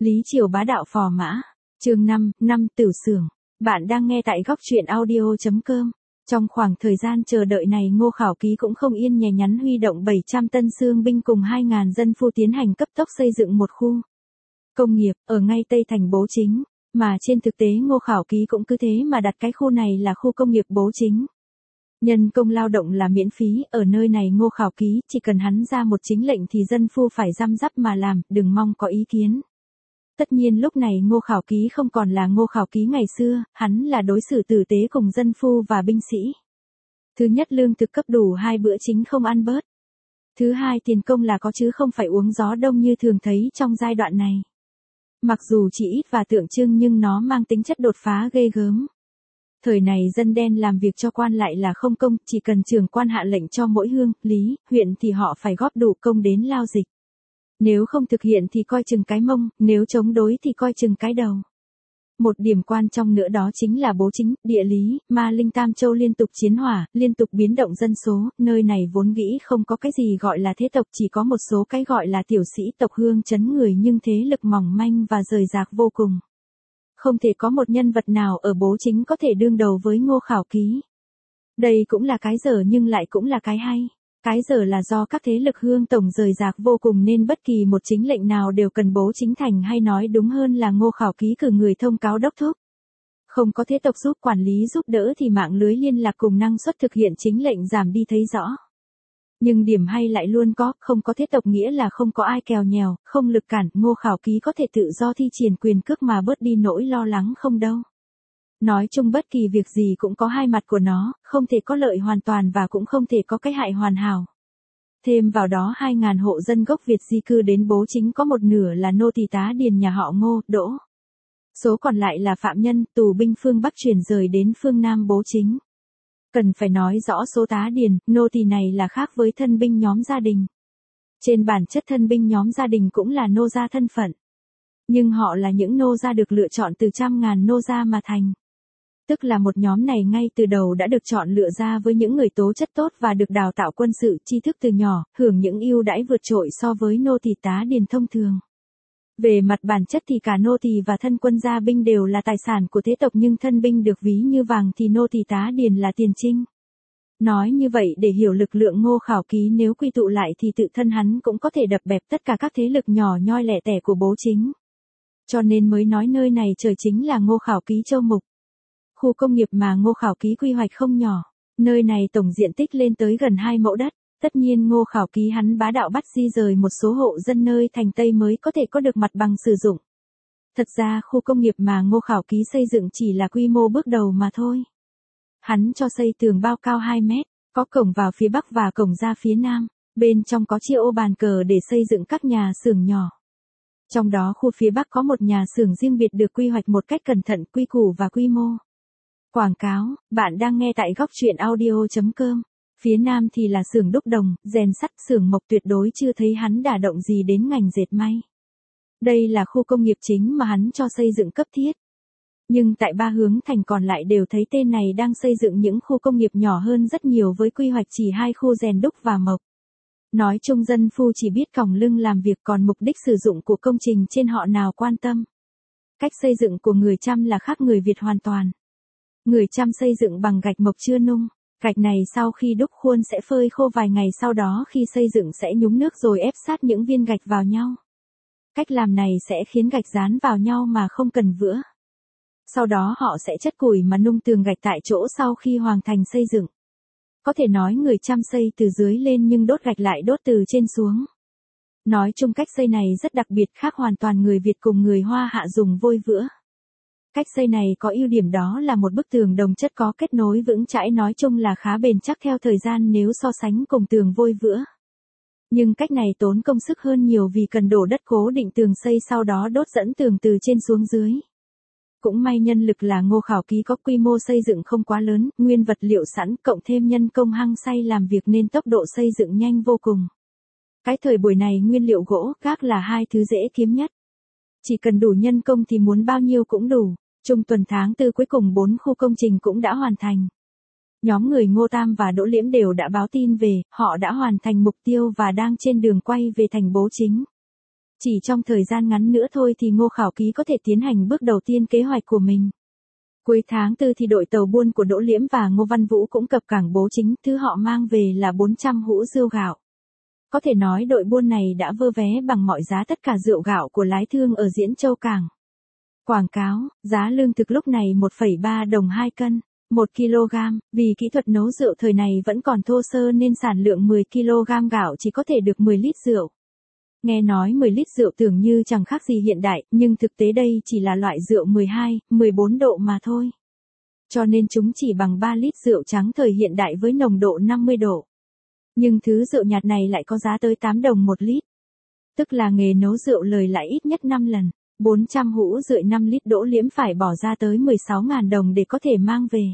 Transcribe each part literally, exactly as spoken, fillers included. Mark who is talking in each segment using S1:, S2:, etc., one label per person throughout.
S1: Lý Triều bá đạo phò mã. Chương năm, năm Tửu Xưởng. Bạn đang nghe tại góc truyện audio chấm com. Trong khoảng thời gian chờ đợi này, Ngô Khảo Ký cũng không yên nhè nhắn huy động bảy trăm tân xương binh cùng hai nghìn dân phu tiến hành cấp tốc xây dựng một khu công nghiệp ở ngay Tây thành Bố Chính, mà trên thực tế Ngô Khảo Ký cũng cứ thế mà đặt cái khu này là khu công nghiệp Bố Chính. Nhân công lao động là miễn phí, ở nơi này Ngô Khảo Ký chỉ cần hắn ra một chính lệnh thì dân phu phải răm rắp mà làm, đừng mong có ý kiến. Tất nhiên lúc này Ngô Khảo Ký không còn là Ngô Khảo Ký ngày xưa, hắn là đối xử tử tế cùng dân phu và binh sĩ. Thứ nhất, lương thực cấp đủ hai bữa chính không ăn bớt. Thứ hai, tiền công là có chứ không phải uống gió đông như thường thấy trong giai đoạn này. Mặc dù chỉ ít và tượng trưng nhưng nó mang tính chất đột phá ghê gớm. Thời này dân đen làm việc cho quan lại là không công, chỉ cần trưởng quan hạ lệnh cho mỗi hương, lý, huyện thì họ phải góp đủ công đến lao dịch. Nếu không thực hiện thì coi chừng cái mông, nếu chống đối thì coi chừng cái đầu. Một điểm quan trọng nữa đó chính là Bố Chính, địa lý, ma linh tam châu liên tục chiến hỏa, liên tục biến động dân số, nơi này vốn nghĩ không có cái gì gọi là thế tộc, chỉ có một số cái gọi là tiểu sĩ tộc hương chấn người nhưng thế lực mỏng manh và rời rạc vô cùng. Không thể có một nhân vật nào ở Bố Chính có thể đương đầu với Ngô Khảo Ký. Đây cũng là cái dở nhưng lại cũng là cái hay. Cái dở là do các thế lực hương tổng rời rạc vô cùng nên bất kỳ một chính lệnh nào đều cần Bố Chính thành, hay nói đúng hơn là Ngô Khảo Ký cử người thông cáo đốc thúc. Không có thế tộc giúp quản lý giúp đỡ thì mạng lưới liên lạc cùng năng suất thực hiện chính lệnh giảm đi thấy rõ. Nhưng điểm hay lại luôn có, không có thế tộc nghĩa là không có ai kèo nhèo, không lực cản, Ngô Khảo Ký có thể tự do thi triển quyền cước mà bớt đi nỗi lo lắng không đâu. Nói chung bất kỳ việc gì cũng có hai mặt của nó, không thể có lợi hoàn toàn và cũng không thể có cái hại hoàn hảo. Thêm vào đó hai nghìn hộ dân gốc Việt di cư đến Bố Chính có một nửa là nô tỳ tá điền nhà họ Ngô, Đỗ. Số còn lại là phạm nhân, tù binh phương Bắc chuyển rời đến phương Nam Bố Chính. Cần phải nói rõ số tá điền, nô tỳ này là khác với thân binh nhóm gia đình. Trên bản chất thân binh nhóm gia đình cũng là nô gia thân phận. Nhưng họ là những nô gia được lựa chọn từ trăm ngàn nô gia mà thành. Tức là một nhóm này ngay từ đầu đã được chọn lựa ra với những người tố chất tốt và được đào tạo quân sự tri thức từ nhỏ, hưởng những ưu đãi vượt trội so với nô tỳ tá điền thông thường. Về mặt bản chất thì cả nô tỳ và thân quân gia binh đều là tài sản của thế tộc, nhưng thân binh được ví như vàng thì nô tỳ tá điền là tiền trinh. Nói như vậy để hiểu lực lượng Ngô Khảo Ký nếu quy tụ lại thì tự thân hắn cũng có thể đập bẹp tất cả các thế lực nhỏ nhoi lẻ tẻ của Bố Chính. Cho nên mới nói nơi này trời chính là Ngô Khảo Ký châu mục. Khu công nghiệp mà Ngô Khảo Ký quy hoạch không nhỏ, nơi này tổng diện tích lên tới gần hai mẫu đất. Tất nhiên Ngô Khảo Ký hắn bá đạo bắt di rời một số hộ dân nơi thành Tây mới có thể có được mặt bằng sử dụng. Thật ra khu công nghiệp mà Ngô Khảo Ký xây dựng chỉ là quy mô bước đầu mà thôi. Hắn cho xây tường bao cao hai mét, có cổng vào phía Bắc và cổng ra phía Nam, bên trong có chia ô bàn cờ để xây dựng các nhà xưởng nhỏ. Trong đó khu phía Bắc có một nhà xưởng riêng biệt được quy hoạch một cách cẩn thận, quy củ và quy mô. Quảng cáo, bạn đang nghe tại góc truyện audio chấm com. Phía Nam thì là xưởng đúc đồng, rèn sắt, xưởng mộc, tuyệt đối chưa thấy hắn đả động gì đến ngành dệt may. Đây là khu công nghiệp chính mà hắn cho xây dựng cấp thiết. Nhưng tại ba hướng thành còn lại đều thấy tên này đang xây dựng những khu công nghiệp nhỏ hơn rất nhiều với quy hoạch chỉ hai khu rèn đúc và mộc. Nói chung dân phu chỉ biết còng lưng làm việc, còn mục đích sử dụng của công trình trên họ nào quan tâm. Cách xây dựng của người Chăm là khác người Việt hoàn toàn. Người Chăm xây dựng bằng gạch mộc chưa nung. Gạch này sau khi đúc khuôn sẽ phơi khô vài ngày, sau đó khi xây dựng sẽ nhúng nước rồi ép sát những viên gạch vào nhau. Cách làm này sẽ khiến gạch dán vào nhau mà không cần vữa. Sau đó họ sẽ chất củi mà nung tường gạch tại chỗ sau khi hoàn thành xây dựng. Có thể nói người Chăm xây từ dưới lên nhưng đốt gạch lại đốt từ trên xuống. Nói chung cách xây này rất đặc biệt, khác hoàn toàn người Việt cùng người Hoa Hạ dùng vôi vữa. Cách xây này có ưu điểm đó là một bức tường đồng chất có kết nối vững chãi, nói chung là khá bền chắc theo thời gian nếu so sánh cùng tường vôi vữa. Nhưng cách này tốn công sức hơn nhiều vì cần đổ đất cố định tường xây, sau đó đốt dẫn tường từ trên xuống dưới. Cũng may nhân lực là Ngô Khảo Ký có quy mô xây dựng không quá lớn, nguyên vật liệu sẵn cộng thêm nhân công hăng say làm việc nên tốc độ xây dựng nhanh vô cùng. Cái thời buổi này nguyên liệu gỗ, gác là hai thứ dễ kiếm nhất. Chỉ cần đủ nhân công thì muốn bao nhiêu cũng đủ. Trung tuần tháng tư cuối cùng bốn khu công trình cũng đã hoàn thành. Nhóm người Ngô Tam và Đỗ Liễm đều đã báo tin về, họ đã hoàn thành mục tiêu và đang trên đường quay về thành Bố Chính. Chỉ trong thời gian ngắn nữa thôi thì Ngô Khảo Ký có thể tiến hành bước đầu tiên kế hoạch của mình. Cuối tháng tư thì đội tàu buôn của Đỗ Liễm và Ngô Văn Vũ cũng cập cảng Bố Chính, thứ họ mang về là bốn trăm hũ rượu gạo. Có thể nói đội buôn này đã vơ vé bằng mọi giá tất cả rượu gạo của lái thương ở Diễn Châu Cảng. Quảng cáo, giá lương thực lúc này một phẩy ba đồng hai cân, một ki lô gam, vì kỹ thuật nấu rượu thời này vẫn còn thô sơ nên sản lượng mười ki lô gam gạo chỉ có thể được mười lít rượu. Nghe nói mười lít rượu tưởng như chẳng khác gì hiện đại, nhưng thực tế đây chỉ là loại rượu mười hai, mười bốn độ mà thôi. Cho nên chúng chỉ bằng ba lít rượu trắng thời hiện đại với nồng độ năm mươi độ. Nhưng thứ rượu nhạt này lại có giá tới tám đồng một lít. Tức là nghề nấu rượu lời lại ít nhất năm lần. bốn trăm hũ rượi năm lít Đỗ Liễm phải bỏ ra tới mười sáu nghìn đồng để có thể mang về.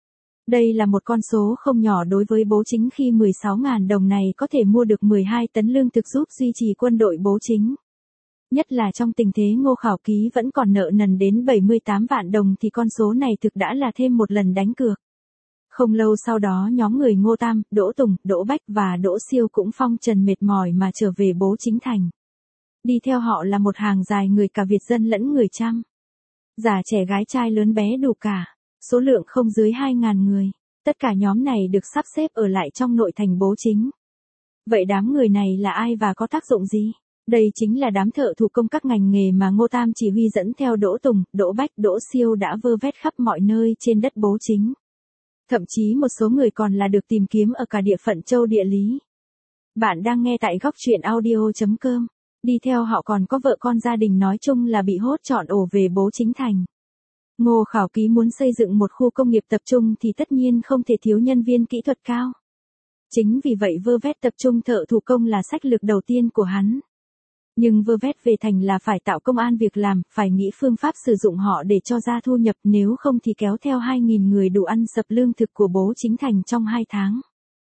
S1: Đây là một con số không nhỏ đối với Bố Chính khi mười sáu nghìn đồng này có thể mua được mười hai tấn lương thực giúp duy trì quân đội Bố Chính. Nhất là trong tình thế Ngô Khảo Ký vẫn còn nợ nần đến bảy mươi tám vạn đồng thì con số này thực đã là thêm một lần đánh cược. Không lâu sau đó nhóm người Ngô Tam, Đỗ Tùng, Đỗ Bách và Đỗ Siêu cũng phong trần mệt mỏi mà trở về Bố Chính thành. Đi theo họ là một hàng dài người cả Việt dân lẫn người Chăm. Già trẻ gái trai lớn bé đủ cả, số lượng không dưới hai nghìn người. Tất cả nhóm này được sắp xếp ở lại trong nội thành Bố Chính. Vậy đám người này là ai và có tác dụng gì? Đây chính là đám thợ thủ công các ngành nghề mà Ngô Tam chỉ huy dẫn theo Đỗ Tùng, Đỗ Bách, Đỗ Siêu đã vơ vét khắp mọi nơi trên đất Bố Chính. Thậm chí một số người còn là được tìm kiếm ở cả địa phận châu địa lý. Bạn đang nghe tại góc truyện audio chấm com. Đi theo họ còn có vợ con gia đình nói chung là bị hốt trọn ổ về Bố Chính thành. Ngô Khảo Ký muốn xây dựng một khu công nghiệp tập trung thì tất nhiên không thể thiếu nhân viên kỹ thuật cao. Chính vì vậy vơ vét tập trung thợ thủ công là sách lược đầu tiên của hắn. Nhưng vơ vét về thành là phải tạo công ăn việc làm, phải nghĩ phương pháp sử dụng họ để cho ra thu nhập, nếu không thì kéo theo hai nghìn người đủ ăn sập lương thực của Bố Chính thành trong hai tháng.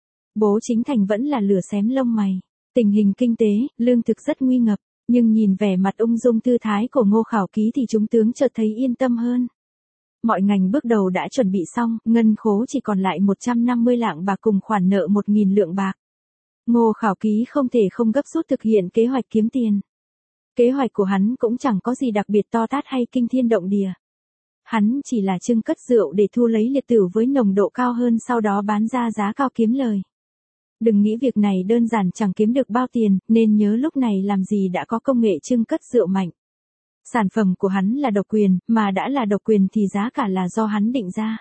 S1: Bố Chính thành vẫn là lửa xém lông mày. Tình hình kinh tế, lương thực rất nguy ngập, nhưng nhìn vẻ mặt ung dung thư thái của Ngô Khảo Ký thì chúng tướng chợt thấy yên tâm hơn. Mọi ngành bước đầu đã chuẩn bị xong, ngân khố chỉ còn lại một trăm năm mươi lạng bạc cùng khoản nợ một nghìn lượng bạc. Ngô Khảo Ký không thể không gấp rút thực hiện kế hoạch kiếm tiền. Kế hoạch của hắn cũng chẳng có gì đặc biệt to tát hay kinh thiên động địa. Hắn chỉ là trưng cất rượu để thu lấy liệt tửu với nồng độ cao hơn, sau đó bán ra giá cao kiếm lời. Đừng nghĩ việc này đơn giản chẳng kiếm được bao tiền, nên nhớ lúc này làm gì đã có công nghệ trưng cất rượu mạnh. Sản phẩm của hắn là độc quyền, mà đã là độc quyền thì giá cả là do hắn định ra.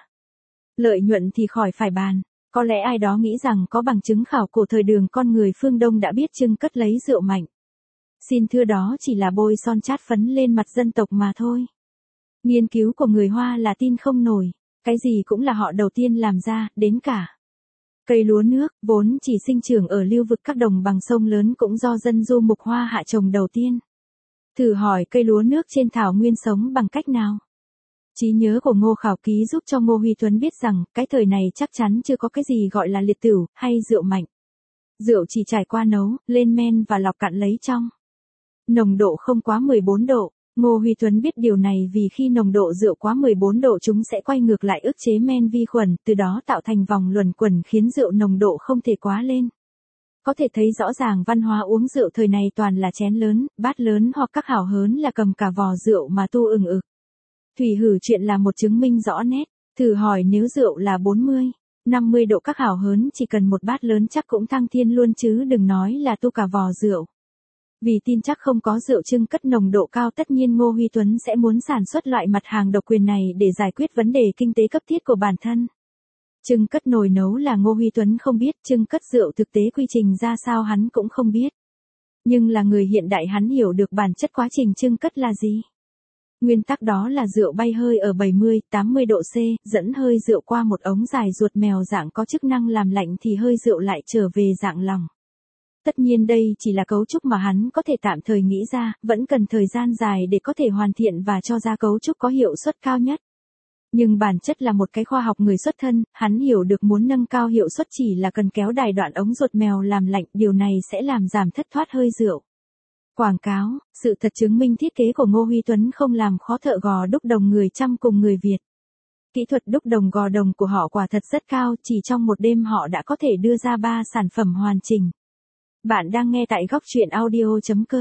S1: Lợi nhuận thì khỏi phải bàn. Có lẽ ai đó nghĩ rằng có bằng chứng khảo cổ thời Đường con người phương Đông đã biết trưng cất lấy rượu mạnh. Xin thưa đó chỉ là bôi son chát phấn lên mặt dân tộc mà thôi. Nghiên cứu của người Hoa là tin không nổi, cái gì cũng là họ đầu tiên làm ra, đến cả cây lúa nước, vốn chỉ sinh trưởng ở lưu vực các đồng bằng sông lớn cũng do dân du mục Hoa hạ trồng đầu tiên. Thử hỏi cây lúa nước trên thảo nguyên sống bằng cách nào? Trí nhớ của Ngô Khảo Ký giúp cho Ngô Huy Tuấn biết rằng, cái thời này chắc chắn chưa có cái gì gọi là liệt tửu, hay rượu mạnh. Rượu chỉ trải qua nấu, lên men và lọc cạn lấy trong. Nồng độ không quá mười bốn độ. Ngô Huy Tuấn biết điều này vì khi nồng độ rượu quá mười bốn độ chúng sẽ quay ngược lại ức chế men vi khuẩn, từ đó tạo thành vòng luẩn quẩn khiến rượu nồng độ không thể quá lên. Có thể thấy rõ ràng văn hóa uống rượu thời này toàn là chén lớn, bát lớn hoặc các hảo hớn là cầm cả vò rượu mà tu ừng ực. Thủy hử chuyện là một chứng minh rõ nét. Thử hỏi nếu rượu là bốn mươi, năm mươi độ các hảo hớn chỉ cần một bát lớn chắc cũng thăng thiên luôn chứ đừng nói là tu cả vò rượu. Vì tin chắc không có rượu trưng cất nồng độ cao, tất nhiên Ngô Huy Tuấn sẽ muốn sản xuất loại mặt hàng độc quyền này để giải quyết vấn đề kinh tế cấp thiết của bản thân. Trưng cất nồi nấu là Ngô Huy Tuấn không biết, trưng cất rượu thực tế quy trình ra sao hắn cũng không biết. Nhưng là người hiện đại hắn hiểu được bản chất quá trình trưng cất là gì. Nguyên tắc đó là rượu bay hơi ở bảy mươi, tám mươi độ C, dẫn hơi rượu qua một ống dài ruột mèo dạng có chức năng làm lạnh thì hơi rượu lại trở về dạng lỏng. Tất nhiên đây chỉ là cấu trúc mà hắn có thể tạm thời nghĩ ra, vẫn cần thời gian dài để có thể hoàn thiện và cho ra cấu trúc có hiệu suất cao nhất. Nhưng bản chất là một cái khoa học người xuất thân, hắn hiểu được muốn nâng cao hiệu suất chỉ là cần kéo đài đoạn ống ruột mèo làm lạnh, điều này sẽ làm giảm thất thoát hơi rượu. Quảng cáo, sự thật chứng minh thiết kế của Ngô Huy Tuấn không làm khó thợ gò đúc đồng người Chăm cùng người Việt. Kỹ thuật đúc đồng gò đồng của họ quả thật rất cao, chỉ trong một đêm họ đã có thể đưa ra ba sản phẩm hoàn chỉnh. Bạn đang nghe tại góc truyện audio chấm com.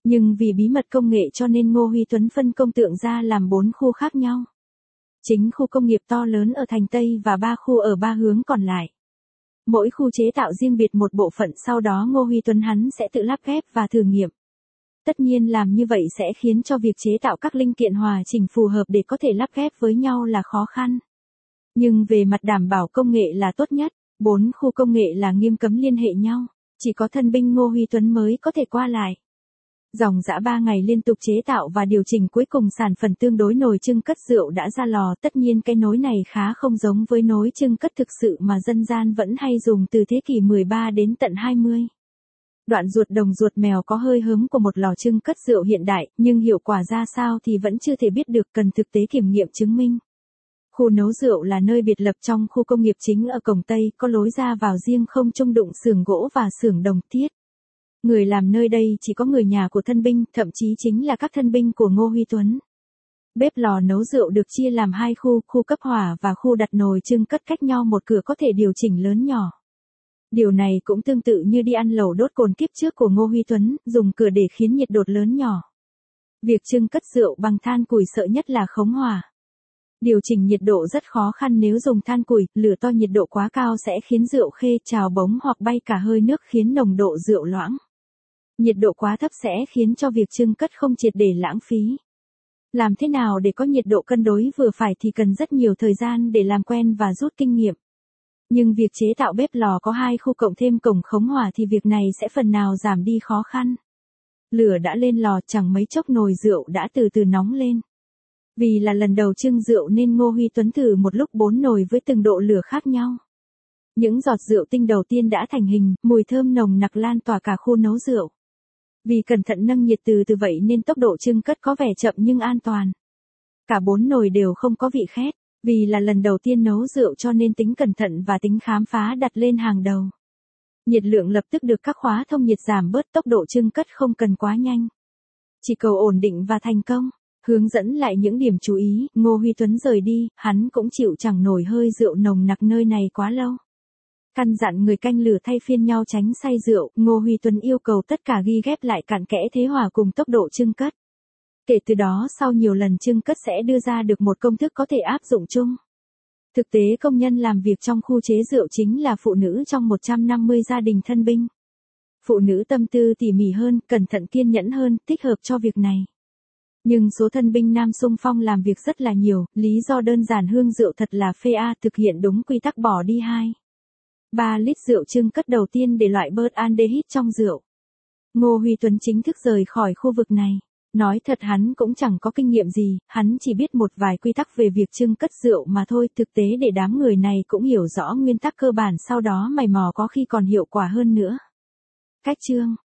S1: Nhưng vì bí mật công nghệ cho nên Ngô Huy Tuấn phân công tượng ra làm bốn khu khác nhau. Chính khu công nghiệp to lớn ở thành Tây và ba khu ở ba hướng còn lại. Mỗi khu chế tạo riêng biệt một bộ phận, sau đó Ngô Huy Tuấn hắn sẽ tự lắp ghép và thử nghiệm. Tất nhiên làm như vậy sẽ khiến cho việc chế tạo các linh kiện hòa chỉnh phù hợp để có thể lắp ghép với nhau là khó khăn. Nhưng về mặt đảm bảo công nghệ là tốt nhất, bốn khu công nghệ là nghiêm cấm liên hệ nhau, chỉ có thân binh Ngô Huy Tuấn mới có thể qua lại. Dòng dã ba ngày liên tục chế tạo và điều chỉnh, cuối cùng sản phẩm tương đối nồi chưng cất rượu đã ra lò. Tất nhiên cái nồi này khá không giống với nồi chưng cất thực sự mà dân gian vẫn hay dùng từ thế kỷ mười ba đến tận hai mươi. Đoạn ruột đồng ruột mèo có hơi hớm của một lò chưng cất rượu hiện đại, nhưng hiệu quả ra sao thì vẫn chưa thể biết được, cần thực tế kiểm nghiệm chứng minh. Khu nấu rượu là nơi biệt lập trong khu công nghiệp chính ở cổng Tây, có lối ra vào riêng không chung đụng xưởng gỗ và xưởng đồng thiết. Người làm nơi đây chỉ có người nhà của thân binh, thậm chí chính là các thân binh của Ngô Huy Tuấn. Bếp lò nấu rượu được chia làm hai khu, khu cấp hỏa và khu đặt nồi chưng cất cách nhau một cửa, có thể điều chỉnh lớn nhỏ. Điều này cũng tương tự như đi ăn lẩu đốt cồn kiếp trước của Ngô Huy Tuấn, dùng cửa để khiến nhiệt độ lớn nhỏ. Việc chưng cất rượu bằng than củi sợ nhất là khống hỏa. Điều chỉnh nhiệt độ rất khó khăn, nếu dùng than củi, lửa to nhiệt độ quá cao sẽ khiến rượu khê, trào bống hoặc bay cả hơi nước, khiến nồng độ rượu loãng. Nhiệt độ quá thấp sẽ khiến cho việc chưng cất không triệt để lãng phí. Làm thế nào để có nhiệt độ cân đối vừa phải thì cần rất nhiều thời gian để làm quen và rút kinh nghiệm. Nhưng việc chế tạo bếp lò có hai khu cộng thêm cổng khống hỏa thì việc này sẽ phần nào giảm đi khó khăn. Lửa đã lên lò, chẳng mấy chốc nồi rượu đã từ từ nóng lên. Vì là lần đầu chưng rượu nên Ngô Huy Tuấn thử một lúc bốn nồi với từng độ lửa khác nhau. Những giọt rượu tinh đầu tiên đã thành hình, mùi thơm nồng nặc lan tỏa cả khu nấu rượu. Vì cẩn thận nâng nhiệt từ từ vậy nên tốc độ chưng cất có vẻ chậm nhưng an toàn. Cả bốn nồi đều không có vị khét, vì là lần đầu tiên nấu rượu cho nên tính cẩn thận và tính khám phá đặt lên hàng đầu. Nhiệt lượng lập tức được các khóa thông nhiệt giảm bớt, tốc độ chưng cất không cần quá nhanh. Chỉ cầu ổn định và thành công. Hướng dẫn lại những điểm chú ý, Ngô Huy Tuấn rời đi, hắn cũng chịu chẳng nổi hơi rượu nồng nặc nơi này quá lâu. Căn dặn người canh lửa thay phiên nhau tránh say rượu, Ngô Huy Tuấn yêu cầu tất cả ghi ghép lại cặn kẽ thế hòa cùng tốc độ chưng cất. Kể từ đó sau nhiều lần chưng cất sẽ đưa ra được một công thức có thể áp dụng chung. Thực tế công nhân làm việc trong khu chế rượu chính là phụ nữ trong một trăm năm mươi gia đình thân binh. Phụ nữ tâm tư tỉ mỉ hơn, cẩn thận kiên nhẫn hơn, thích hợp cho việc này. Nhưng số thân binh nam xung phong làm việc rất là nhiều, lý do đơn giản hương rượu thật là phê a, thực hiện đúng quy tắc bỏ đi hai ba lít rượu chưng cất đầu tiên để loại bớt aldehyde trong rượu. Ngô Huy Tuấn chính thức rời khỏi khu vực này. Nói thật hắn cũng chẳng có kinh nghiệm gì, hắn chỉ biết một vài quy tắc về việc chưng cất rượu mà thôi, thực tế để đám người này cũng hiểu rõ nguyên tắc cơ bản, sau đó mày mò có khi còn hiệu quả hơn nữa. Cách chương